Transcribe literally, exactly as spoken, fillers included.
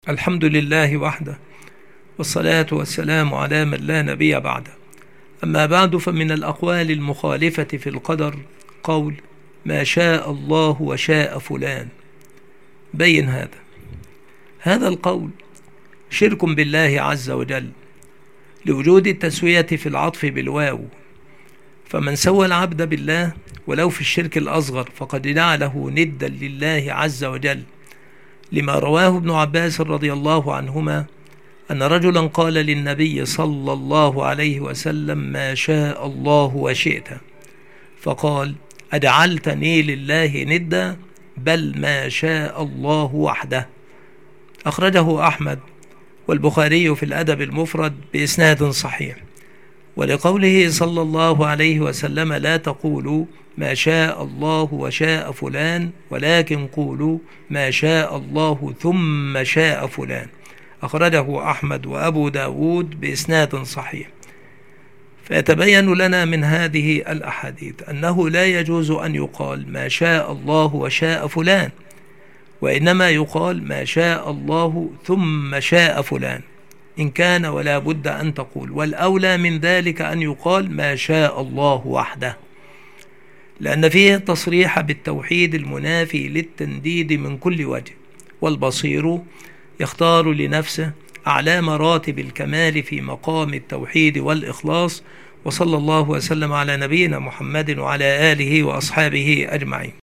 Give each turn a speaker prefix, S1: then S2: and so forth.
S1: الحمد لله وحده، والصلاة والسلام على من لا نبي بعده. أما بعد، فمن الأقوال المخالفة في القدر قول ما شاء الله وشاء فلان. بين هذا هذا القول شرك بالله عز وجل لوجود التسوية في العطف بالواو، فمن سوى العبد بالله ولو في الشرك الأصغر فقد جعله ندا لله عز وجل، لما رواه ابن عباس رضي الله عنهما أن رجلا قال للنبي صلى الله عليه وسلم ما شاء الله وشئت، فقال أجعلتني لله ندا؟ بل ما شاء الله وحده. أخرجه أحمد والبخاري في الأدب المفرد بإسناد صحيح. ولقوله صلى الله عليه وسلم لا تقولوا ما شاء الله وشاء فلان ولكن قولوا ما شاء الله ثم شاء فلان. أخرجه أحمد وأبو داود بإسناد صحيح. فيتبين لنا من هذه الأحاديث أنه لا يجوز أن يقال ما شاء الله وشاء فلان، وإنما يقال ما شاء الله ثم شاء فلان إن كان، ولا بد أن تقول، والأولى من ذلك أن يقال ما شاء الله وحده، لأن فيه التصريح بالتوحيد المنافي للتنديد من كل وجه. والبصير يختار لنفسه أعلى مراتب الكمال في مقام التوحيد والإخلاص. وصلى الله وسلم على نبينا محمد وعلى آله وأصحابه أجمعين.